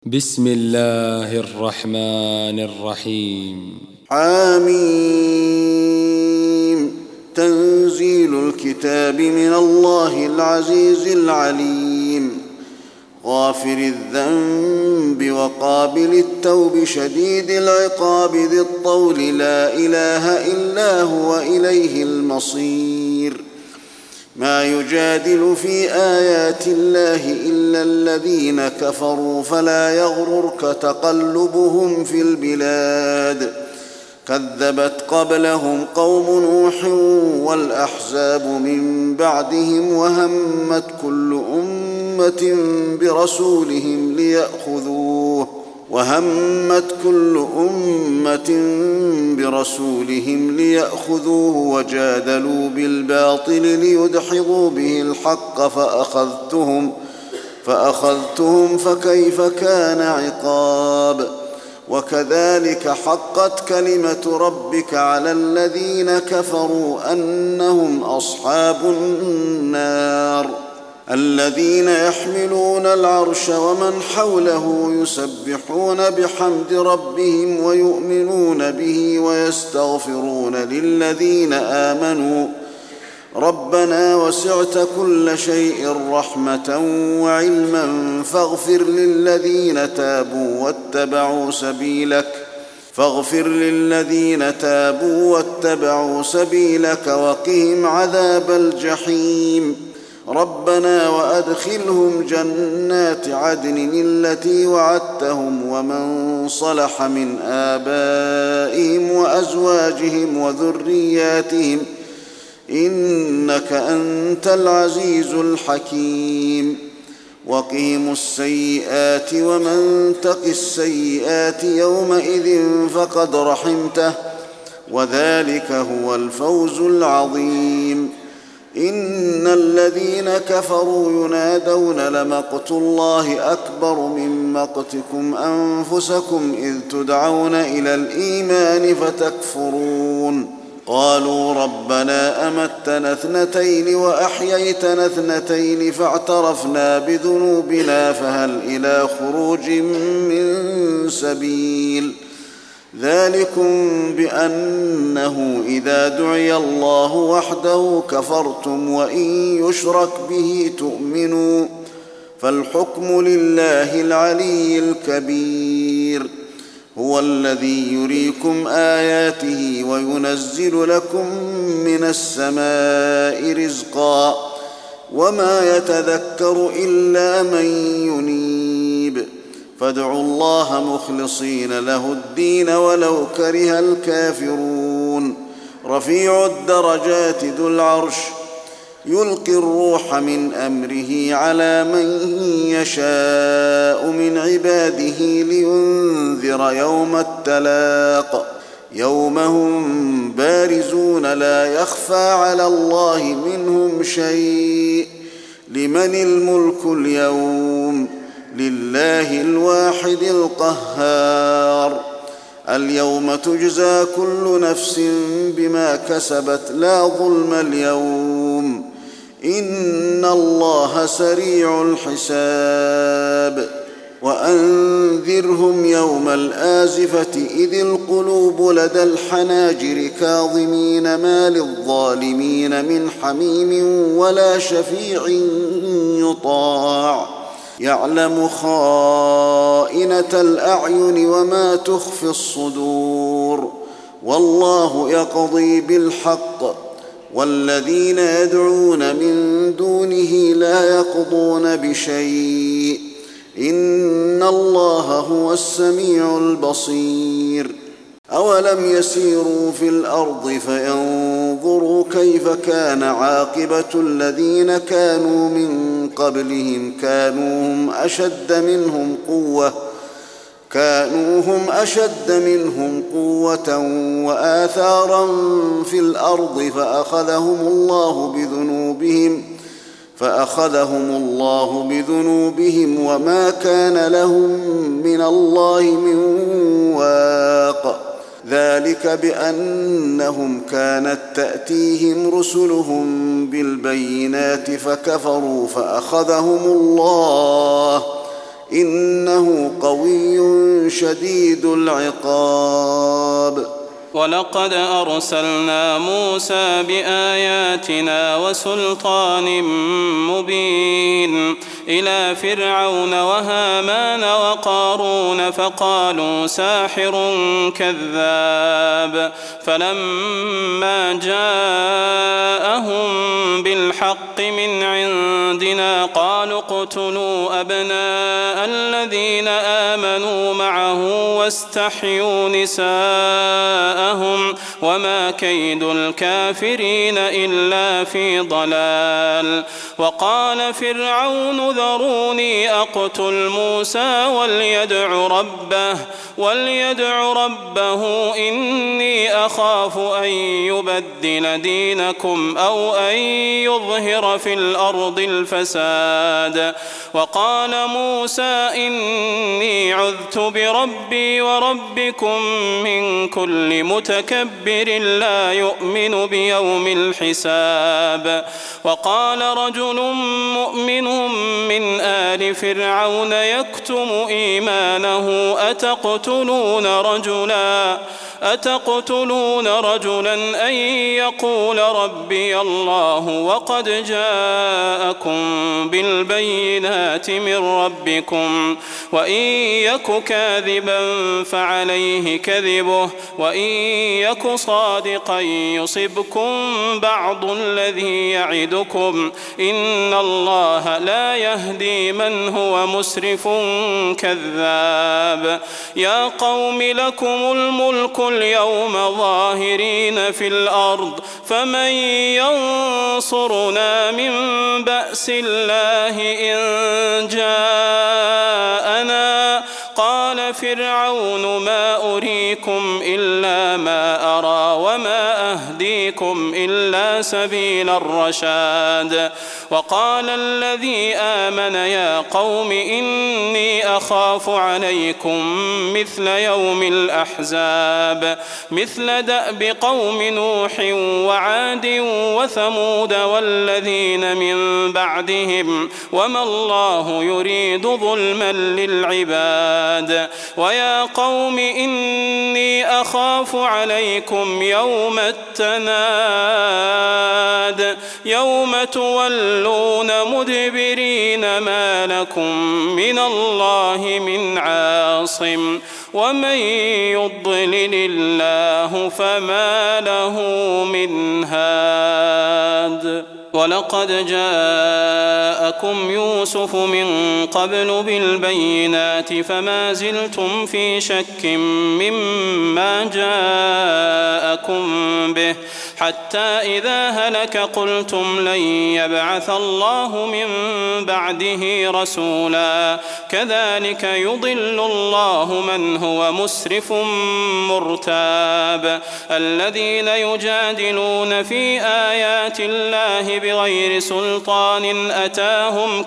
بسم الله الرحمن الرحيم. حميم. تنزيل الكتاب من الله العزيز العليم، غافر الذنب وقابل التوب شديد العقاب ذي الطول، لا إله إلا هو إليه المصير. ما يجادل في آيات الله إلا الذين كفروا، فلا يغررك تقلبهم في البلاد. كذبت قبلهم قوم نوح والأحزاب من بعدهم، وهمت كل أمة برسولهم ليأخذوه وجادلوا بالباطل ليدحضوا به الحق، فأخذتهم فكيف كان عقاب. وكذلك حقت كلمة ربك على الذين كفروا أنهم أصحاب النار. الذين يحملون العرش ومن حوله يسبحون بحمد ربهم ويؤمنون به ويستغفرون للذين آمنوا ربنا وسعت كل شيء رحمة وعلما فاغفر للذين تابوا واتبعوا سبيلك وقهم عذاب الجحيم. ربنا وأدخلهم جنات عدن التي وعدتهم ومن صلح من آبائهم وأزواجهم وذرياتهم إنك أنت العزيز الحكيم. وقهم السيئات ومن تق السيئات يومئذ فقد رحمته، وذلك هو الفوز العظيم. إن الذين كفروا ينادون لمقت الله أكبر من مقتكم أنفسكم إذ تدعون إلى الإيمان فتكفرون. قالوا ربنا أمتنا اثنتين وأحييتنا اثنتين فاعترفنا بذنوبنا فهل إلى خروج من سبيل. ذلكم بأنه إذا دعي الله وحده كفرتم وإن يشرك به تؤمنوا، فالحكم لله العلي الكبير. هو الذي يريكم آياته وينزل لكم من السماء رزقا، وما يتذكر إلا من ينيب. فادعوا الله مخلصين له الدين ولو كره الكافرون. رفيع الدرجات ذو العرش يلقي الروح من أمره على من يشاء من عباده لينذر يوم التلاق، يوم هم بارزون لا يخفى على الله منهم شيء. لمن الملك اليوم؟ لله الواحد القهار. اليوم تجزى كل نفس بما كسبت لا ظلم اليوم، إن الله سريع الحساب. وأنذرهم يوم الآزفة إذ القلوب لدى الحناجر كاظمين ما للظالمين من حميم ولا شفيع يطاع. يعلم خائنة الأعين وما تخفي الصدور، والله يقضي بالحق، والذين يدعون من دونه لا يقضون بشيء، إن الله هو السميع البصير. أولم يسيروا في الأرض فينظروا كيف كان عاقبة الذين كانوا من قبلهم، كانوا هم أشد منهم قوة وآثارا في الأرض فأخذهم الله بذنوبهم وما كان لهم من الله من واق. ذلك بأنهم كانت تأتيهم رسلهم بالبينات فكفروا فأخذهم الله إنه قوي شديد العقاب. ولقد أرسلنا موسى بآياتنا وسلطان مبين إلى فرعون وهامان وقارون فقالوا ساحر كذاب، فلما جاءهم بالحق من عندنا قالوا اقتلوا أبناء الذين آمنوا معه واستحيوا نساءهم وما كيد الكافرين إلا في ضلال. وقال فرعون ذروني أقتل موسى وليدع ربه إني أخاف أن يبدل دينكم أو أن يظهر في الأرض الفساد. وقال موسى إني عذت بربي وربكم من كل متكبر لا يؤمن بيوم الحساب. وقال رجل مؤمن من آل فرعون يكتم إيمانه أتقتلون رجلا أن يقول ربي الله وقد جاءكم بالبينات من ربكم وإن يك كاذبا فعليه كذبه وإن يك صادقا يصبكم بعض الذي يعدكم إن الله لا يهدي من هو مسرف كذاب. يا قوم لكم الملك اليوم ظاهرين في الأرض فمن ينصرنا من بأس الله إن جاءنا. قال فرعون ما أريكم إلا ما أرى وما أهديكم إلا سبيل الرشاد. وقال الذي آمن يا قوم إني أخاف عليكم مثل يوم الأحزاب مثل دأب قوم نوح وعاد وثمود والذين من بعدهم وما الله يريد ظلما للعباد. ويا قوم إني أخاف عليكم يوم التناد يوم تولون مدبرين ما لكم من الله من عاصم ومن يضلل الله فما له من هاد. ولقد جاءكم يوسف من قبل بالبينات فما زلتم في شك مما جاءكم به حتى إذا هلك قلتم لن يبعث الله من بعده رسولا كذلك يضل الله من هو مسرف مرتاب. الذين يجادلون في آيات الله بغير سلطان أتاهم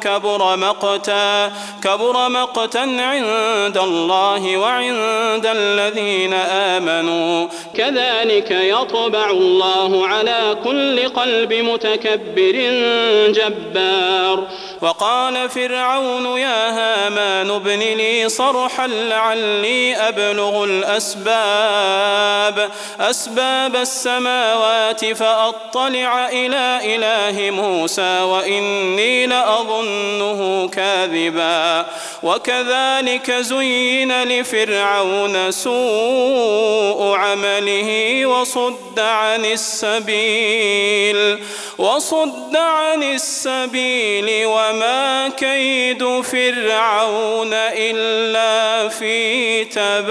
كبر مقتا عند الله وعند الذين آمنوا كذلك يطبع الله على كل قلب متكبر جبار. وقال فرعون يا هامان ابن لي صرحا لعلي أبلغ أسباب السماوات فأطلع إلى إله موسى وإني لأظنه كاذبا. وكذلك زين لفرعون سوء عمله وصد عن السبيل وما كيد فرعون إلا في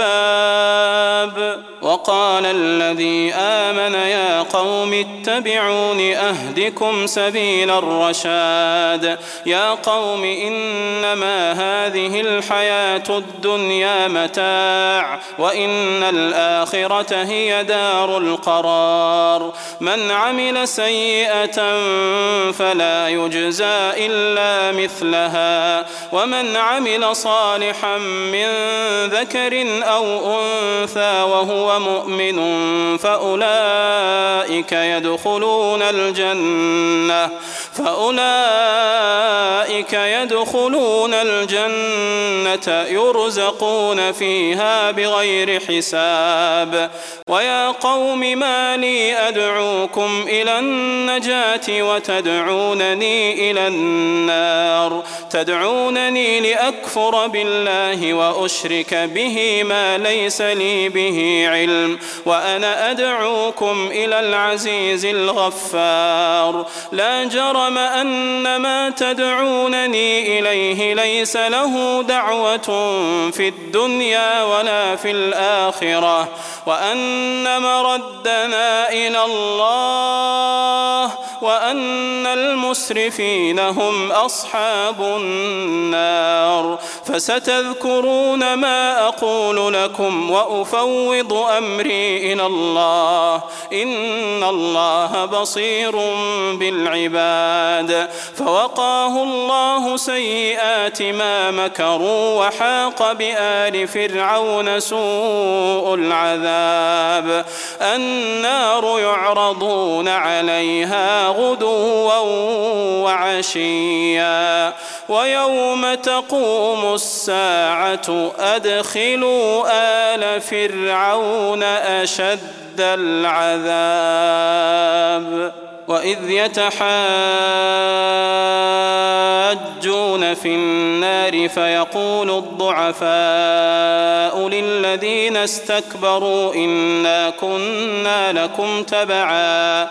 تباب. وقال الذي آمن يا قوم اتبعون أهدكم سبيل الرشاد. يا قوم إنما هذه الحياة الدنيا متاع وإن الآخرة هي دار القرار. من عمل سيئة فلا يجزى إلا مثلها ومن عمل صالحا من ذكر أو أنثى وهو مؤمن فأولئك يدخلون الجنة يرزقون فيها بغير حساب. ويا قوم ما لي أدعوكم إلى النجاة وتدعونني إلى النار تدعونني لأكفر بالله وأشرك به ما ليس لي به علم وأنا أدعوكم إلى العزيز الغفار. لا جرم أن ما تدعونني إليه ليس له دعوة في الدنيا ولا في الآخرة وأن مردنا إلى الله وأن المسرفين هم أصحاب النار. فستذكرون ما أقول لكم وأفوض أمري إلى الله إن الله بصير بالعباد. فوقاه الله سيئات ما مكروا وحاق بآل فرعون سوء العذاب. النار يعرضون عليها غدوا وعشيا ويوم تقوم الساعة أدخلوا آل فرعون أشد العذاب. وإذ يتحاجون في النار فيقول الضعفاء للذين استكبروا إنا كنا لكم تبعا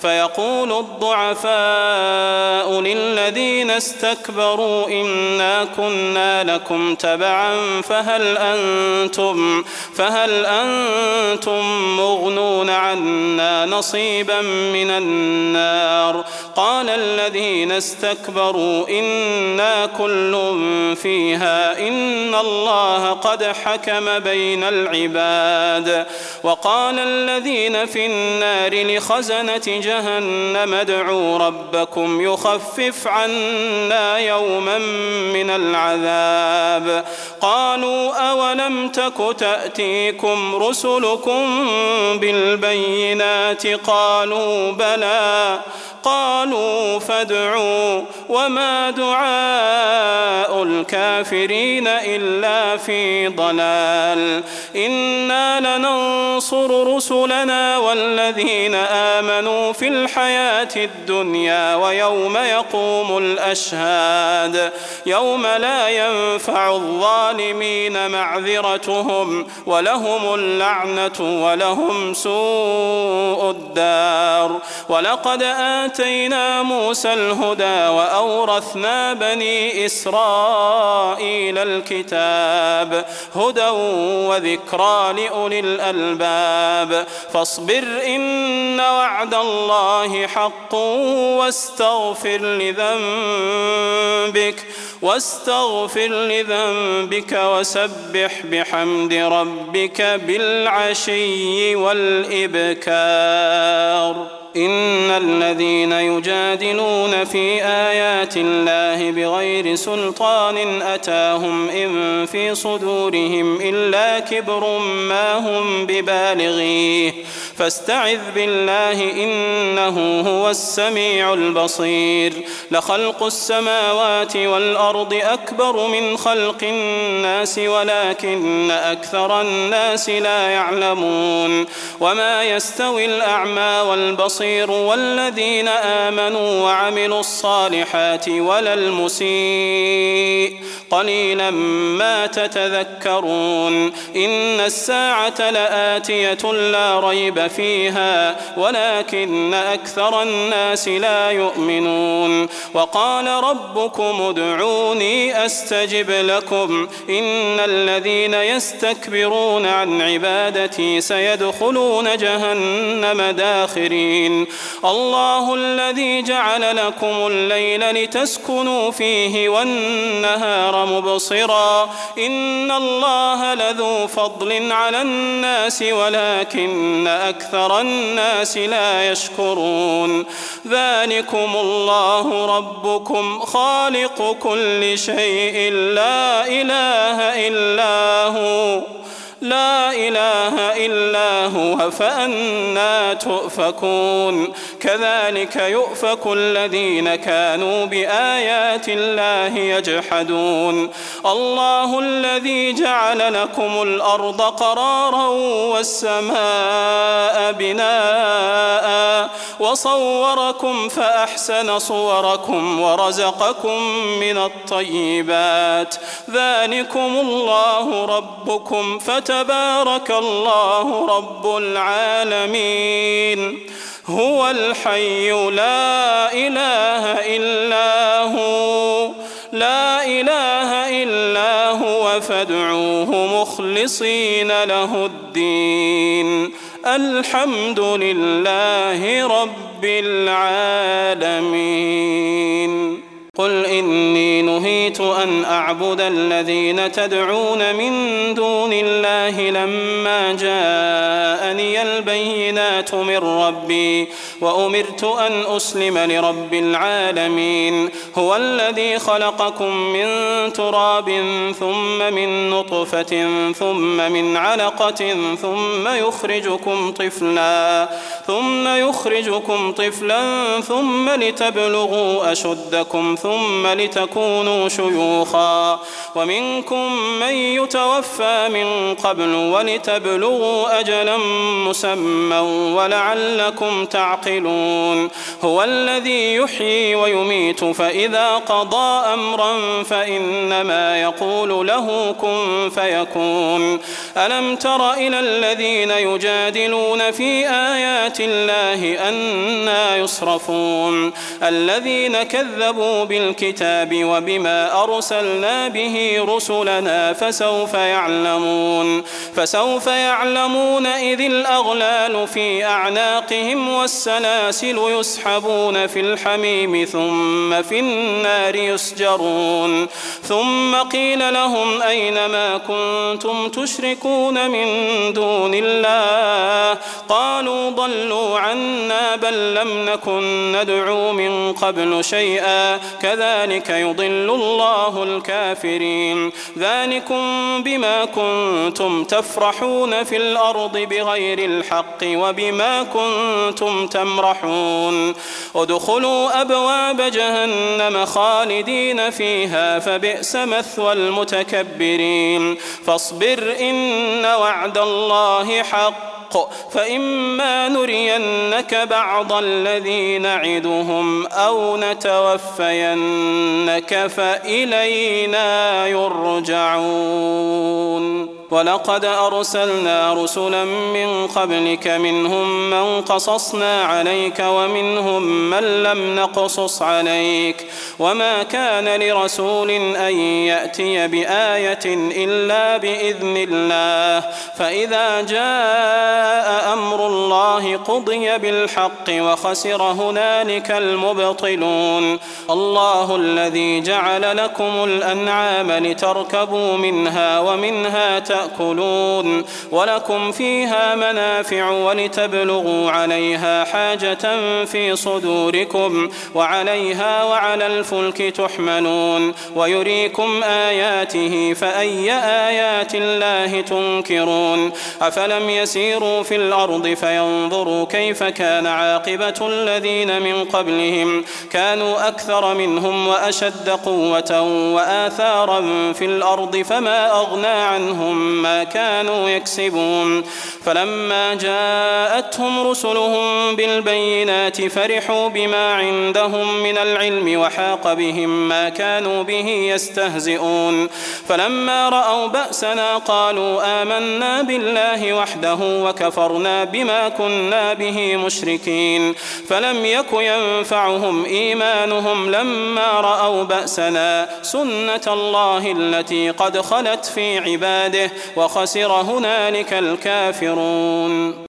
فهل أنتم مغنون عنا نصيبا من النار. قال الذين استكبروا إنا كل فيها إن الله قد حكم بين العباد. وقال الذين في النار لخزنة جهنم ادعوا ربكم يخفف عنا يوما من العذاب. قالوا أولم تك تأتيكم رسلكم بالبينات قالوا بلى قالوا فادعوا وما دعاء الكافرين إلا في ضلال. إنا لننصر رسلنا والذين آمنوا في الحياة الدنيا ويوم يقوم الأشهاد يوم لا ينفع الظالمين معذرتهم ولهم اللعنة ولهم سوء الدار. ولقد آتينا موسى الهدى وأورثنا بني إسرائيل الكتاب هدى وذكرى لأولي الألباب. فاصبر إن وعد الله حق واستغفر لذنبك وسبح بحمد ربك بالعشي والإبكار. إن الذين يجادلون في آيات الله بغير سلطان أتاهم إن في صدورهم إلا كبر ما هم ببالغيه فاستعذ بالله إنه هو السميع البصير. لخلق السماوات والأرض أكبر من خلق الناس ولكن أكثر الناس لا يعلمون. وما يستوي الأعمى والبصير والذين آمنوا وعملوا الصالحات ولا المسيء قليلا ما تتذكرون. إن الساعة لآتية لا ريب فيها ولكن أكثر الناس لا يؤمنون. وقال ربكم ادعوني أستجب لكم إن الذين يستكبرون عن عبادتي سيدخلون جهنم داخرين. الله الذي جعل لكم الليل لتسكنوا فيه والنهار مبصرا إن الله لذو فضل على الناس ولكن أكثر الناس لا يشكرون. ذلكم الله ربكم خالق كل شيء لا إله إلا هو فأنى تؤفكون كذلك يؤفك الذين كانوا بآيات الله يجحدون الله الذي جعل لكم الأرض قرارا والسماء بناء وصوركم فأحسن صوركم ورزقكم من الطيبات ذلكم الله ربكم فتبارك الله رب العالمين هو الحي لا إله إلا هو فادعوه مخلصين له الدين الحمد لله رب العالمين قل إني نهيت أن أعبد الذين تدعون من دون الله لما جاءني البينات من ربي وأمرت أن أسلم لرب العالمين هو الذي خلقكم من تراب ثم من نطفة ثم من علقة ثم يخرجكم طفلا ثم لتبلغوا أشدكم ثم لتكونوا شيوخا ومنكم من يتوفى من قبل ولتبلغوا أجلا مسمى ولعلكم تعقلون هو الذي يحيي ويميت فإذا قضى أمرا فإنما يقول له كن فيكون ألم تر إلى الذين يجادلون في آيات الله أنى يصرفون الذين كذبوا بالكتاب وبما أرسلنا به رسلنا فسوف يعلمون إذ الأغلال في أعناقهم والسلاسل يسحبون في الحميم ثم في النار يسجرون ثم قيل لهم أين ما كنتم تشركون من دون الله قالوا ضلوا عنا بل لم نكن ندعو من قبل شيئا كذلك يضل الله الكافرين ذلكم بما كنتم تفرحون في الأرض بغير الحق وبما كنتم تمرحون ادخلوا أبواب جهنم خالدين فيها فبئس مثوى المتكبرين فاصبر إن وعد الله حق فإما نرينك بعض الذي نعدهم أو نتوفينك فإلينا يرجعون ولقد أرسلنا رسلا من قبلك منهم من قصصنا عليك ومنهم من لم نقصص عليك وما كان لرسول أن يأتي بآية إلا بإذن الله فإذا جاء أمر الله قضي بالحق وخسر هنالك المبطلون الله الذي جعل لكم الأنعام لتركبوا منها ومنها تأكلون ولكم فيها منافع ولتبلغوا عليها حاجة في صدوركم وعليها وعلى الفلك تحملون ويريكم آياته فأي آيات الله تنكرون أفلم يسيروا في الأرض فينظروا كيف كان عاقبة الذين من قبلهم كانوا أكثر منهم وأشد قوة وآثارا في الأرض فما أغنى عنهم ما كانوا يكسبون فلما جاءتهم رسلهم بالبينات فرحوا بما عندهم من العلم وحاق بهم ما كانوا به يستهزئون فلما رأوا بأسنا قالوا آمنا بالله وحده وكفرنا بما كنا به مشركين فلم يك ينفعهم إيمانهم لما رأوا بأسنا سنة الله التي قد خلت في عباده وخسر هنالك الكافرون